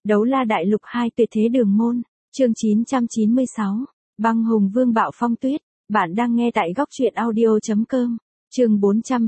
Đấu la đại lục 2 tuyệt thế đường môn, chương 996, băng hùng vương bạo phong tuyết, bạn đang nghe tại góc truyện audio.com, chương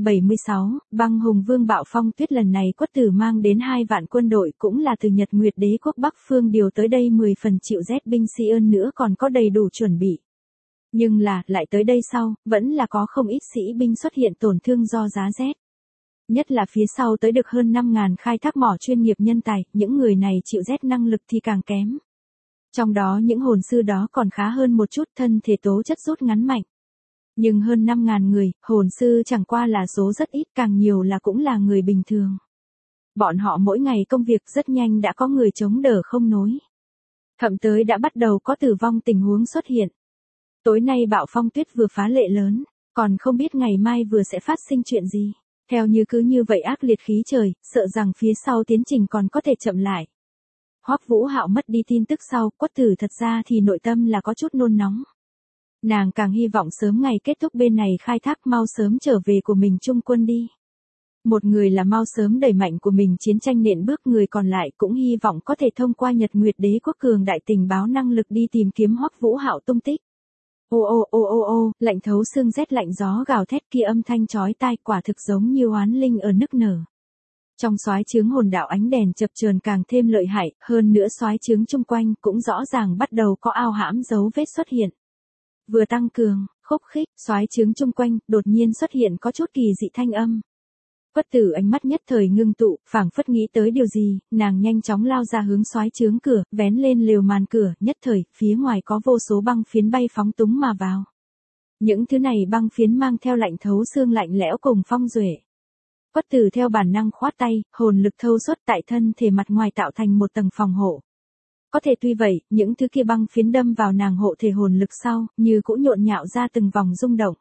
476, băng hùng vương bạo phong tuyết. Lần này Quất Tử mang đến 2 vạn quân đội, cũng là từ Nhật Nguyệt Đế quốc Bắc Phương điều tới đây 10 phần triệu Z binh sĩ, ơn nữa còn có đầy đủ chuẩn bị. Nhưng là, lại tới đây sau, vẫn là có không ít sĩ binh xuất hiện tổn thương do giá rét. Nhất là phía sau tới được hơn 5.000 khai thác mỏ chuyên nghiệp nhân tài, những người này chịu rét năng lực thì càng kém. Trong đó những hồn sư đó còn khá hơn một chút, thân thể tố chất rút ngắn mạnh. Nhưng hơn 5.000 người, hồn sư chẳng qua là số rất ít, càng nhiều là cũng là người bình thường. Bọn họ mỗi ngày công việc rất nhanh đã có người chống đỡ không nối. Thậm tới đã bắt đầu có tử vong tình huống xuất hiện. Tối nay bạo phong tuyết vừa phá lệ lớn, còn không biết ngày mai vừa sẽ phát sinh chuyện gì. Theo như cứ như vậy ác liệt khí trời, sợ rằng phía sau tiến trình còn có thể chậm lại. Hoắc Vũ Hạo mất đi tin tức sau, Quất Tử thật ra thì nội tâm là có chút nôn nóng. Nàng càng hy vọng sớm ngày kết thúc bên này khai thác, mau sớm trở về của mình trung quân đi. Một người là mau sớm đẩy mạnh của mình chiến tranh nện bước, người còn lại cũng hy vọng có thể thông qua Nhật Nguyệt Đế quốc cường đại tình báo năng lực đi tìm kiếm Hoắc Vũ Hạo tung tích. Ô ô ô ô ô, lạnh thấu xương, rét lạnh, gió gào thét kia âm thanh chói tai, quả thực giống như oán linh ở nức nở. Trong soái trướng hồn đạo ánh đèn chập chờn càng thêm lợi hại, hơn nữa soái trướng chung quanh cũng rõ ràng bắt đầu có ao hãm dấu vết xuất hiện. Vừa tăng cường, khúc khích, soái trướng chung quanh đột nhiên xuất hiện có chút kỳ dị thanh âm. Quất Tử ánh mắt nhất thời ngưng tụ, phảng phất nghĩ tới điều gì, nàng nhanh chóng lao ra hướng soái trướng cửa, vén lên lều màn cửa, nhất thời, phía ngoài có vô số băng phiến bay phóng túng mà vào. Những thứ này băng phiến mang theo lạnh thấu xương, lạnh lẽo cùng phong duệ. Quất Tử theo bản năng khoát tay, hồn lực thâu suốt tại thân thể mặt ngoài tạo thành một tầng phòng hộ. Có thể tuy vậy, những thứ kia băng phiến đâm vào nàng hộ thể hồn lực sau, như cũng nhộn nhạo ra từng vòng rung động.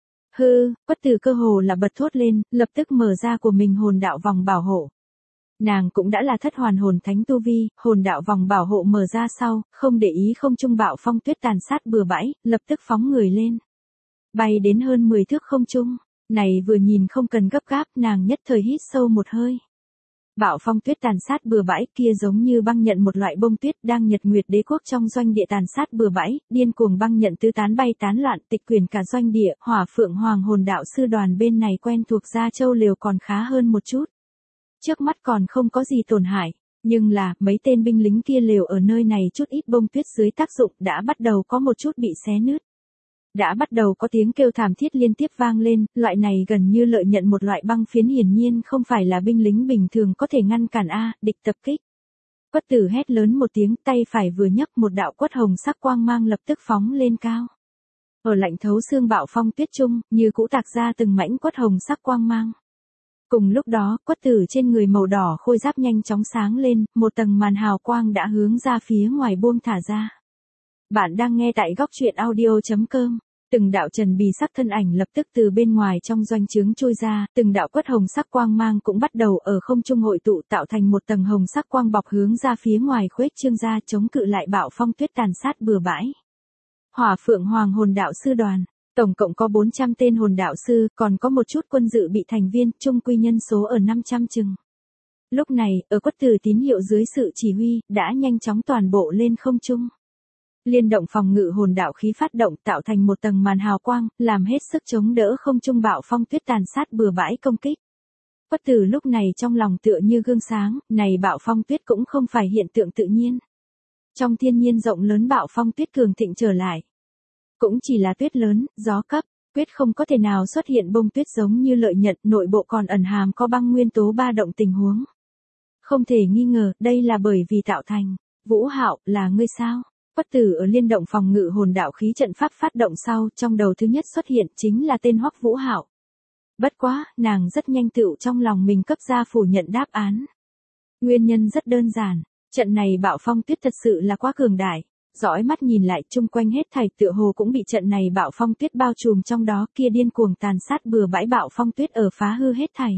Hư, Quất Tử cơ hồ là bật thốt lên, lập tức mở ra của mình hồn đạo vòng bảo hộ. Nàng cũng đã là thất hoàn hồn thánh tu vi, hồn đạo vòng bảo hộ mở ra sau, không để ý không trung bạo phong tuyết tàn sát bừa bãi, lập tức phóng người lên. Bay đến hơn 10 thước không trung, này vừa nhìn không cần gấp gáp, nàng nhất thời hít sâu một hơi. Bạo phong tuyết tàn sát bừa bãi kia giống như băng nhận, một loại bông tuyết đang Nhật Nguyệt Đế quốc trong doanh địa tàn sát bừa bãi, điên cuồng băng nhận tứ tán bay tán loạn, tịch quyển cả doanh địa. Hỏa Phượng Hoàng hồn đạo sư đoàn bên này quen thuộc Gia Châu lều còn khá hơn một chút. Trước mắt còn không có gì tổn hại, nhưng là mấy tên binh lính kia lều ở nơi này chút ít bông tuyết dưới tác dụng đã bắt đầu có một chút bị xé nứt. Đã bắt đầu có tiếng kêu thảm thiết liên tiếp vang lên, loại này gần như lợi nhận một loại băng phiến, hiển nhiên không phải là binh lính bình thường có thể ngăn cản địch tập kích. Quất Tử hét lớn một tiếng, tay phải vừa nhấc, một đạo quất hồng sắc quang mang lập tức phóng lên cao. Ở lạnh thấu xương bạo phong tuyết trung, như cũ tạc ra từng mảnh quất hồng sắc quang mang. Cùng lúc đó, Quất Tử trên người màu đỏ khôi giáp nhanh chóng sáng lên, một tầng màn hào quang đã hướng ra phía ngoài buông thả ra. Bạn đang nghe tại góc truyện audio.com. Từng đạo trần bì sắc thân ảnh lập tức từ bên ngoài trong doanh trướng trôi ra, từng đạo quất hồng sắc quang mang cũng bắt đầu ở không trung hội tụ, tạo thành một tầng hồng sắc quang bọc hướng ra phía ngoài khuếch trương ra, chống cự lại bạo phong tuyết tàn sát bừa bãi. Hỏa Phượng Hoàng hồn đạo sư đoàn, tổng cộng có 400 tên hồn đạo sư, còn có một chút quân dự bị thành viên, chung quy nhân số ở 500 chừng. Lúc này, ở Quất Tử tín hiệu dưới sự chỉ huy, đã nhanh chóng toàn bộ lên không trung. Liên động phòng ngự hồn đạo khí phát động, tạo thành một tầng màn hào quang, làm hết sức chống đỡ không trung bạo phong tuyết tàn sát bừa bãi công kích. Quất Tử lúc này trong lòng tựa như gương sáng, này bạo phong tuyết cũng không phải hiện tượng tự nhiên. Trong thiên nhiên rộng lớn bạo phong tuyết cường thịnh trở lại. Cũng chỉ là tuyết lớn, gió cấp, quyết không có thể nào xuất hiện bông tuyết giống như lợi nhận, nội bộ còn ẩn hàm có băng nguyên tố ba động tình huống. Không thể nghi ngờ, đây là bởi vì tạo thành. Vũ Hạo, là ngươi sao? Quất Tử ở liên động phòng ngự hồn đạo khí trận pháp phát động sau, trong đầu thứ nhất xuất hiện chính là tên Hoắc Vũ Hạo. Bất quá, nàng rất nhanh tựu trong lòng mình cấp ra phủ nhận đáp án. Nguyên nhân rất đơn giản, trận này bạo phong tuyết thật sự là quá cường đại. Dõi mắt nhìn lại, chung quanh hết thảy tựa hồ cũng bị trận này bạo phong tuyết bao trùm trong đó, kia điên cuồng tàn sát bừa bãi bạo phong tuyết ở phá hư hết thảy.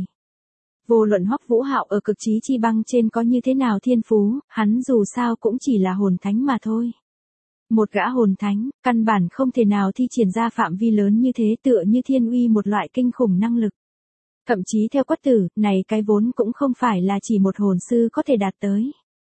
Vô luận Hoắc Vũ Hạo ở cực chí chi băng trên có như thế nào thiên phú, hắn dù sao cũng chỉ là hồn thánh mà thôi. Một gã hồn thánh, căn bản không thể nào thi triển ra phạm vi lớn như thế, tựa như thiên uy một loại kinh khủng năng lực. Thậm chí theo Quất Tử, này cái vốn cũng không phải là chỉ một hồn sư có thể đạt tới.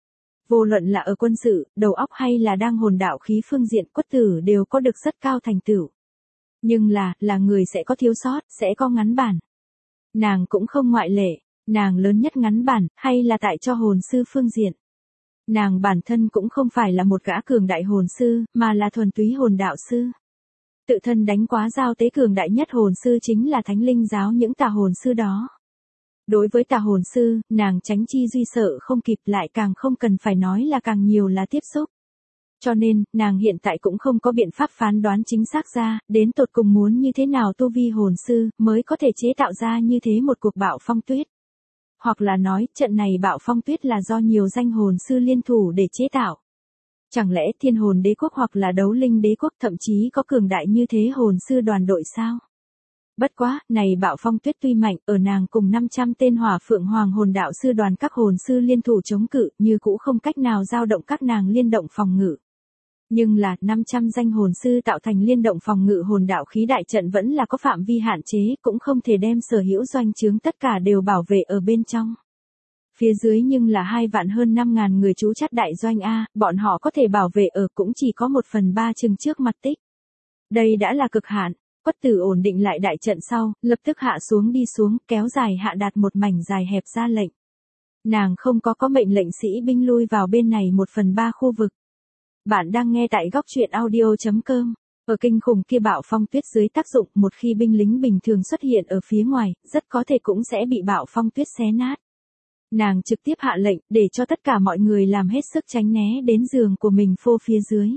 Vô luận là ở quân sự, đầu óc hay là đang hồn đạo khí phương diện, Quất Tử đều có được rất cao thành tựu. Nhưng là người sẽ có thiếu sót, sẽ có ngắn bản. Nàng cũng không ngoại lệ, nàng lớn nhất ngắn bản, hay là tại cho hồn sư phương diện. Nàng bản thân cũng không phải là một gã cường đại hồn sư, mà là thuần túy hồn đạo sư. Tự thân đánh quá giao tế cường đại nhất hồn sư chính là Thánh Linh giáo những tà hồn sư đó. Đối với tà hồn sư, nàng tránh chi duy sợ không kịp, lại càng không cần phải nói là càng nhiều là tiếp xúc. Cho nên, nàng hiện tại cũng không có biện pháp phán đoán chính xác ra, đến tột cùng muốn như thế nào tu vi hồn sư, mới có thể chế tạo ra như thế một cuộc bạo phong tuyết. Hoặc là nói, trận này bạo phong tuyết là do nhiều danh hồn sư liên thủ để chế tạo. Chẳng lẽ Thiên Hồn Đế quốc hoặc là Đấu Linh Đế quốc thậm chí có cường đại như thế hồn sư đoàn đội sao? Bất quá, này bạo phong tuyết tuy mạnh, ở nàng cùng 500 tên Hỏa Phượng Hoàng hồn đạo sư đoàn các hồn sư liên thủ chống cự, như cũ không cách nào dao động các nàng liên động phòng ngự. Nhưng là 500 danh hồn sư tạo thành liên động phòng ngự hồn đạo khí đại trận vẫn là có phạm vi hạn chế, cũng không thể đem sở hữu doanh trướng tất cả đều bảo vệ ở bên trong. Phía dưới nhưng là 2 vạn hơn 5.000 người trú chắt đại doanh A, bọn họ có thể bảo vệ ở cũng chỉ có 1/3 chừng trước mặt tích. Đây đã là cực hạn. Quất Tử ổn định lại đại trận sau, lập tức hạ xuống đi xuống, kéo dài hạ đạt một mảnh dài hẹp ra lệnh. Nàng không có mệnh lệnh sĩ binh lui vào bên này 1/3 khu vực. Bạn đang nghe tại góc truyện audio.com. Ở kinh khủng kia bạo phong tuyết dưới tác dụng, một khi binh lính bình thường xuất hiện ở phía ngoài, rất có thể cũng sẽ bị bạo phong tuyết xé nát. Nàng trực tiếp hạ lệnh, để cho tất cả mọi người làm hết sức tránh né đến giường của mình phô phía dưới.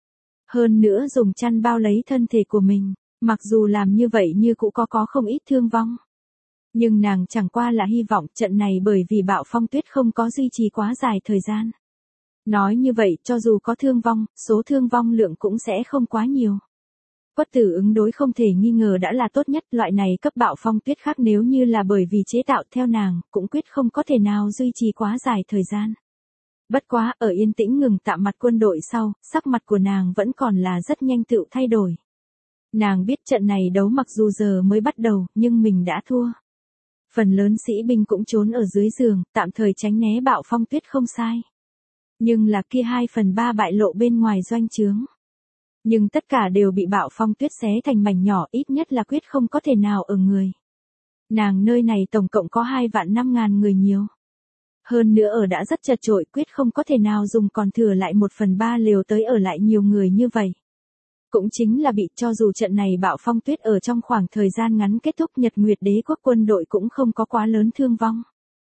Hơn nữa dùng chăn bao lấy thân thể của mình, mặc dù làm như vậy như cũng có không ít thương vong. Nhưng nàng chẳng qua là hy vọng trận này bởi vì bạo phong tuyết không có duy trì quá dài thời gian. Nói như vậy, cho dù có thương vong, số thương vong lượng cũng sẽ không quá nhiều. Quất Tử ứng đối không thể nghi ngờ đã là tốt nhất, loại này cấp bạo phong tuyết khác nếu như là bởi vì chế tạo theo nàng, cũng quyết không có thể nào duy trì quá dài thời gian. Bất quá, ở yên tĩnh ngừng tạm mặt quân đội sau, sắc mặt của nàng vẫn còn là rất nhanh tựu thay đổi. Nàng biết trận này đấu mặc dù giờ mới bắt đầu, nhưng mình đã thua. Phần lớn sĩ binh cũng trốn ở dưới giường, tạm thời tránh né bạo phong tuyết không sai. Nhưng là kia 2/3 bại lộ bên ngoài doanh trướng. Nhưng tất cả đều bị bạo phong tuyết xé thành mảnh nhỏ, ít nhất là quyết không có thể nào ở người. Nàng nơi này tổng cộng có 2 vạn 5.000 người nhiều. Hơn nữa ở đã rất chật chội, quyết không có thể nào dùng còn thừa lại 1/3 liều tới ở lại nhiều người như vậy. Cũng chính là bị, cho dù trận này bạo phong tuyết ở trong khoảng thời gian ngắn kết thúc, Nhật Nguyệt Đế quốc quân đội cũng không có quá lớn thương vong.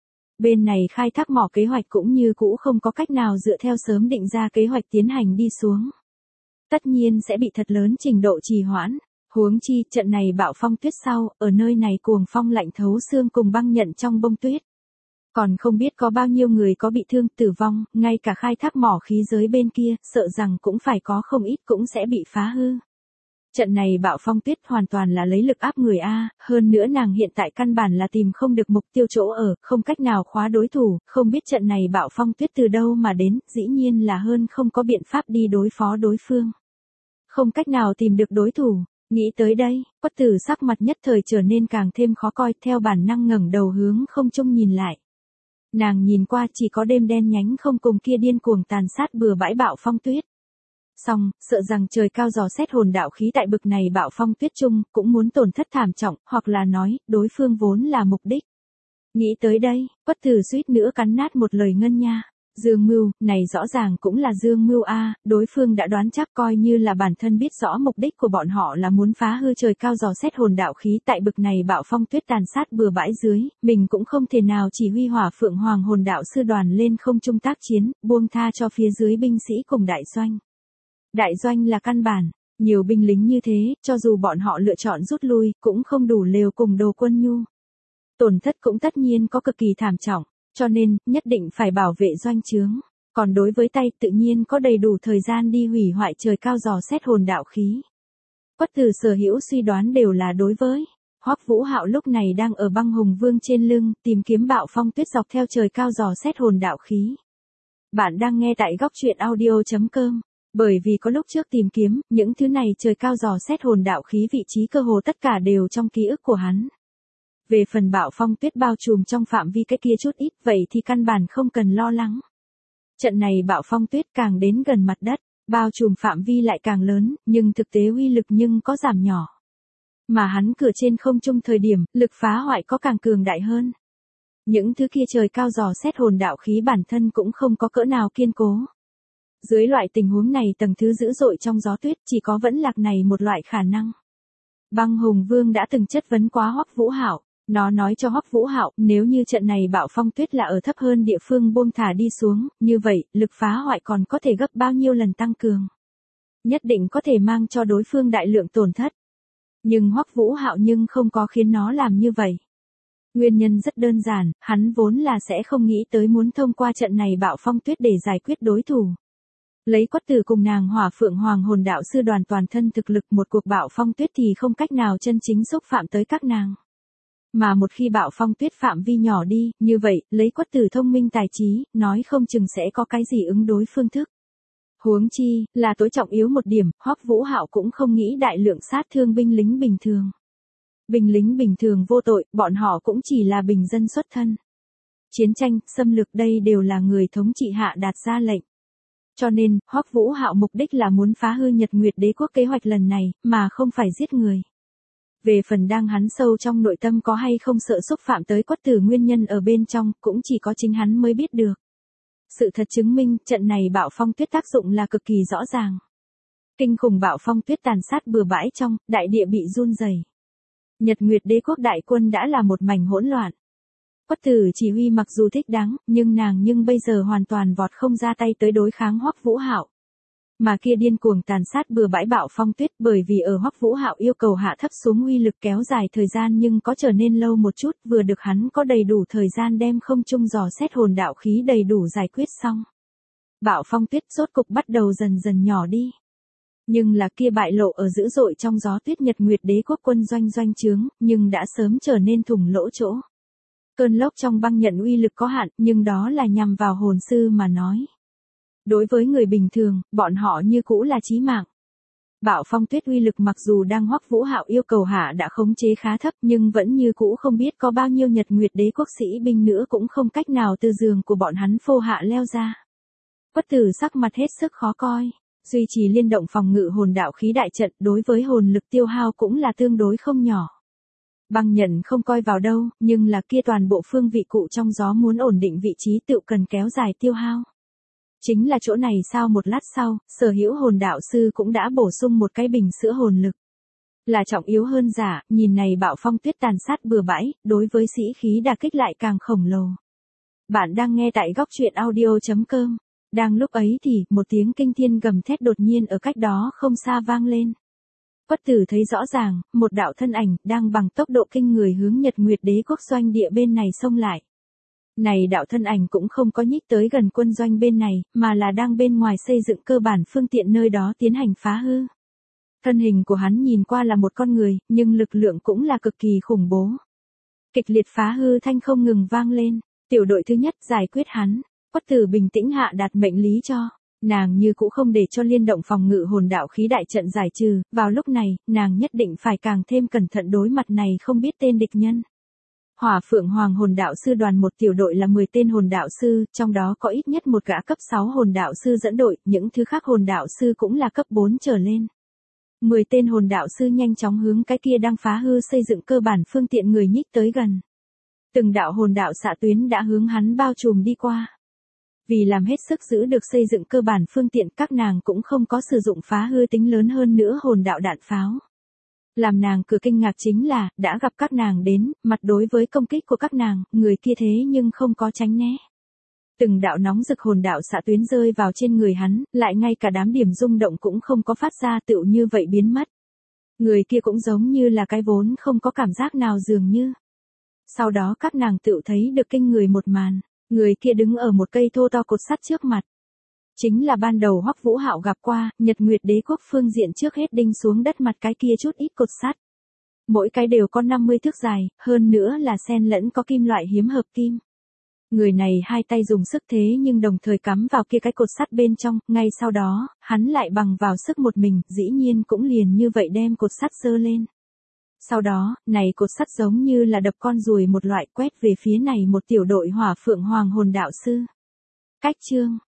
Bên này khai thác mỏ kế hoạch cũng như cũ không có cách nào dựa theo sớm định ra kế hoạch tiến hành đi xuống. Tất nhiên sẽ bị thật lớn trình độ trì hoãn. Huống chi, trận này bạo phong tuyết sau, ở nơi này cuồng phong lạnh thấu xương cùng băng nhận trong bông tuyết. Còn không biết có bao nhiêu người có bị thương, tử vong, ngay cả khai thác mỏ khí giới bên kia, sợ rằng cũng phải có không ít cũng sẽ bị phá hư. Trận này bạo phong tuyết hoàn toàn là lấy lực áp người A, hơn nữa nàng hiện tại căn bản là tìm không được mục tiêu chỗ ở, không cách nào khóa đối thủ, không biết trận này bạo phong tuyết từ đâu mà đến, dĩ nhiên là hơn không có biện pháp đi đối phó đối phương. Không cách nào tìm được đối thủ, nghĩ tới đây, Quất Tử sắc mặt nhất thời trở nên càng thêm khó coi, theo bản năng ngẩng đầu hướng không trung nhìn lại. Nàng nhìn qua chỉ có đêm đen nhánh không cùng kia điên cuồng tàn sát bừa bãi bạo phong tuyết. Xong, sợ rằng trời cao dò xét hồn đạo khí tại bực này bạo phong tuyết chung, cũng muốn tổn thất thảm trọng, hoặc là nói, đối phương vốn là mục đích. Nghĩ tới đây, Quất Tử suýt nữa cắn nát một lời ngân nha. Dương mưu, này rõ ràng cũng là dương mưu A, đối phương đã đoán chắc, coi như là bản thân biết rõ mục đích của bọn họ là muốn phá hư trời cao dò xét hồn đạo khí tại bực này bạo phong tuyết tàn sát bừa bãi dưới, mình cũng không thể nào chỉ huy Hỏa Phượng Hoàng hồn đạo sư đoàn lên không trung tác chiến, buông tha cho phía dưới binh sĩ cùng đại doanh. Đại doanh là căn bản, nhiều binh lính như thế, cho dù bọn họ lựa chọn rút lui, cũng không đủ lều cùng đồ quân nhu. Tổn thất cũng tất nhiên có cực kỳ thảm trọng. Cho nên, nhất định phải bảo vệ doanh trướng. Còn đối với tay, tự nhiên có đầy đủ thời gian đi hủy hoại trời cao dò xét hồn đạo khí. Quất Tử sở hữu suy đoán đều là đối với. Hoắc Vũ Hạo lúc này đang ở Băng Hùng Vương trên lưng, tìm kiếm bạo phong tuyết dọc theo trời cao dò xét hồn đạo khí. Bạn đang nghe tại góc truyện audio.com. Bởi vì có lúc trước tìm kiếm, những thứ này trời cao dò xét hồn đạo khí vị trí cơ hồ tất cả đều trong ký ức của hắn. Về phần bạo phong tuyết bao trùm trong phạm vi cái kia chút ít, vậy thì căn bản không cần lo lắng. Trận này bạo phong tuyết càng đến gần mặt đất, bao trùm phạm vi lại càng lớn, nhưng thực tế uy lực nhưng có giảm nhỏ. Mà hắn cửa trên không trung thời điểm, lực phá hoại có càng cường đại hơn. Những thứ kia trời cao dò xét hồn đạo khí bản thân cũng không có cỡ nào kiên cố. Dưới loại tình huống này tầng thứ dữ dội trong gió tuyết chỉ có vẫn lạc này một loại khả năng. Băng Hùng Vương đã từng chất vấn quá Hoắc Vũ Hạo, nó nói cho Hoắc Vũ Hạo, nếu như trận này bạo phong tuyết là ở thấp hơn địa phương buông thả đi xuống, như vậy, lực phá hoại còn có thể gấp bao nhiêu lần tăng cường. Nhất định có thể mang cho đối phương đại lượng tổn thất. Nhưng Hoắc Vũ Hạo nhưng không có khiến nó làm như vậy. Nguyên nhân rất đơn giản, hắn vốn là sẽ không nghĩ tới muốn thông qua trận này bạo phong tuyết để giải quyết đối thủ. Lấy Quất Tử cùng nàng Hỏa Phượng Hoàng hồn đạo sư đoàn toàn thân thực lực một cuộc bạo phong tuyết thì không cách nào chân chính xúc phạm tới các nàng. Mà một khi bạo phong tuyết phạm vi nhỏ đi, như vậy, lấy Quất Tử thông minh tài trí, nói không chừng sẽ có cái gì ứng đối phương thức. Huống chi, là tối trọng yếu một điểm, Hoắc Vũ Hạo cũng không nghĩ đại lượng sát thương binh lính bình thường. Binh lính bình thường vô tội, bọn họ cũng chỉ là bình dân xuất thân. Chiến tranh, xâm lược đây đều là người thống trị hạ đạt ra lệnh. Cho nên, Hoắc Vũ Hạo mục đích là muốn phá hư Nhật Nguyệt Đế quốc kế hoạch lần này, mà không phải giết người. Về phần đang hắn sâu trong nội tâm có hay không sợ xúc phạm tới Quất Tử nguyên nhân ở bên trong, cũng chỉ có chính hắn mới biết được. Sự thật chứng minh, trận này bạo phong tuyết tác dụng là cực kỳ rõ ràng. Kinh khủng bạo phong tuyết tàn sát bừa bãi trong, đại địa bị run rẩy. Nhật Nguyệt Đế quốc đại quân đã là một mảnh hỗn loạn. Quất Tử chỉ huy mặc dù thích đáng, nhưng bây giờ hoàn toàn vọt không ra tay tới đối kháng Hoắc Vũ Hạo. Mà kia điên cuồng tàn sát bừa bãi bạo phong tuyết bởi vì ở Hoắc Vũ Hạo yêu cầu hạ thấp xuống uy lực kéo dài thời gian nhưng có trở nên lâu một chút, vừa được hắn có đầy đủ thời gian đem không trung dò xét hồn đạo khí đầy đủ giải quyết xong. Bạo phong tuyết rốt cục bắt đầu dần dần nhỏ đi. Nhưng là kia bại lộ ở dữ dội trong gió tuyết Nhật Nguyệt Đế quốc quân doanh trướng, nhưng đã sớm trở nên thủng lỗ chỗ. Cơn lốc trong băng nhận uy lực có hạn, nhưng đó là nhằm vào hồn sư mà nói. Đối với người bình thường, bọn họ như cũ là chí mạng. Bạo phong tuyết uy lực mặc dù đang Hoắc Vũ Hạo yêu cầu hạ đã khống chế khá thấp nhưng vẫn như cũ không biết có bao nhiêu Nhật Nguyệt Đế quốc sĩ binh nữa cũng không cách nào từ giường của bọn hắn phô hạ leo ra. Quất Tử sắc mặt hết sức khó coi. Duy trì liên động phòng ngự hồn đạo khí đại trận đối với hồn lực tiêu hao cũng là tương đối không nhỏ. Băng nhận không coi vào đâu, nhưng là kia toàn bộ phương vị cụ trong gió muốn ổn định vị trí tự cần kéo dài tiêu hao. Chính là chỗ này sau một lát sau, sở hữu hồn đạo sư cũng đã bổ sung một cái bình sữa hồn lực. Là trọng yếu hơn giả, nhìn này bạo phong tuyết tàn sát bừa bãi, đối với sĩ khí đả kích lại càng khổng lồ. Bạn đang nghe tại góc truyện audio.com. Đang lúc ấy thì, một tiếng kinh thiên gầm thét đột nhiên ở cách đó không xa vang lên. Quất Tử thấy rõ ràng, một đạo thân ảnh, đang bằng tốc độ kinh người hướng Nhật Nguyệt Đế quốc doanh địa bên này xông lại. Này đạo thân ảnh cũng không có nhích tới gần quân doanh bên này, mà là đang bên ngoài xây dựng cơ bản phương tiện nơi đó tiến hành phá hư. Thân hình của hắn nhìn qua là một con người, nhưng lực lượng cũng là cực kỳ khủng bố. Kịch liệt phá hư thanh không ngừng vang lên, tiểu đội thứ nhất giải quyết hắn. Quất Tử bình tĩnh hạ đạt mệnh lý cho, nàng như cũ không để cho liên động phòng ngự hồn đạo khí đại trận giải trừ, vào lúc này, nàng nhất định phải càng thêm cẩn thận đối mặt này không biết tên địch nhân. Hỏa Phượng Hoàng hồn đạo sư đoàn một tiểu đội là 10 tên hồn đạo sư, trong đó có ít nhất một gã cấp 6 hồn đạo sư dẫn đội, những thứ khác hồn đạo sư cũng là cấp 4 trở lên. 10 tên hồn đạo sư nhanh chóng hướng cái kia đang phá hư xây dựng cơ bản phương tiện người nhích tới gần. Từng đạo hồn đạo xạ tuyến đã hướng hắn bao trùm đi qua. Vì làm hết sức giữ được xây dựng cơ bản phương tiện các nàng cũng không có sử dụng phá hư tính lớn hơn nữa hồn đạo đạn pháo. Làm nàng cửa kinh ngạc chính là, đã gặp các nàng đến, mặt đối với công kích của các nàng, người kia thế nhưng không có tránh né. Từng đạo nóng rực hồn đạo xạ tuyến rơi vào trên người hắn, lại ngay cả đám điểm rung động cũng không có phát ra tựu như vậy biến mất. Người kia cũng giống như là cái vốn không có cảm giác nào dường như. Sau đó các nàng tựu thấy được kinh người một màn. Người kia đứng ở một cây thô to cột sắt trước mặt. Chính là ban đầu Hoắc Vũ Hạo gặp qua, Nhật Nguyệt Đế quốc phương diện trước hết đinh xuống đất mặt cái kia chút ít cột sắt. Mỗi cái đều có 50 thước dài, hơn nữa là xen lẫn có kim loại hiếm hợp kim. Người này hai tay dùng sức thế nhưng đồng thời cắm vào kia cái cột sắt bên trong, ngay sau đó, hắn lại bằng vào sức một mình, dĩ nhiên cũng liền như vậy đem cột sắt giơ lên. Sau đó, này cột sắt giống như là đập con ruồi một loại quét về phía này một tiểu đội Hỏa Phượng Hoàng hồn đạo sư. Cách chương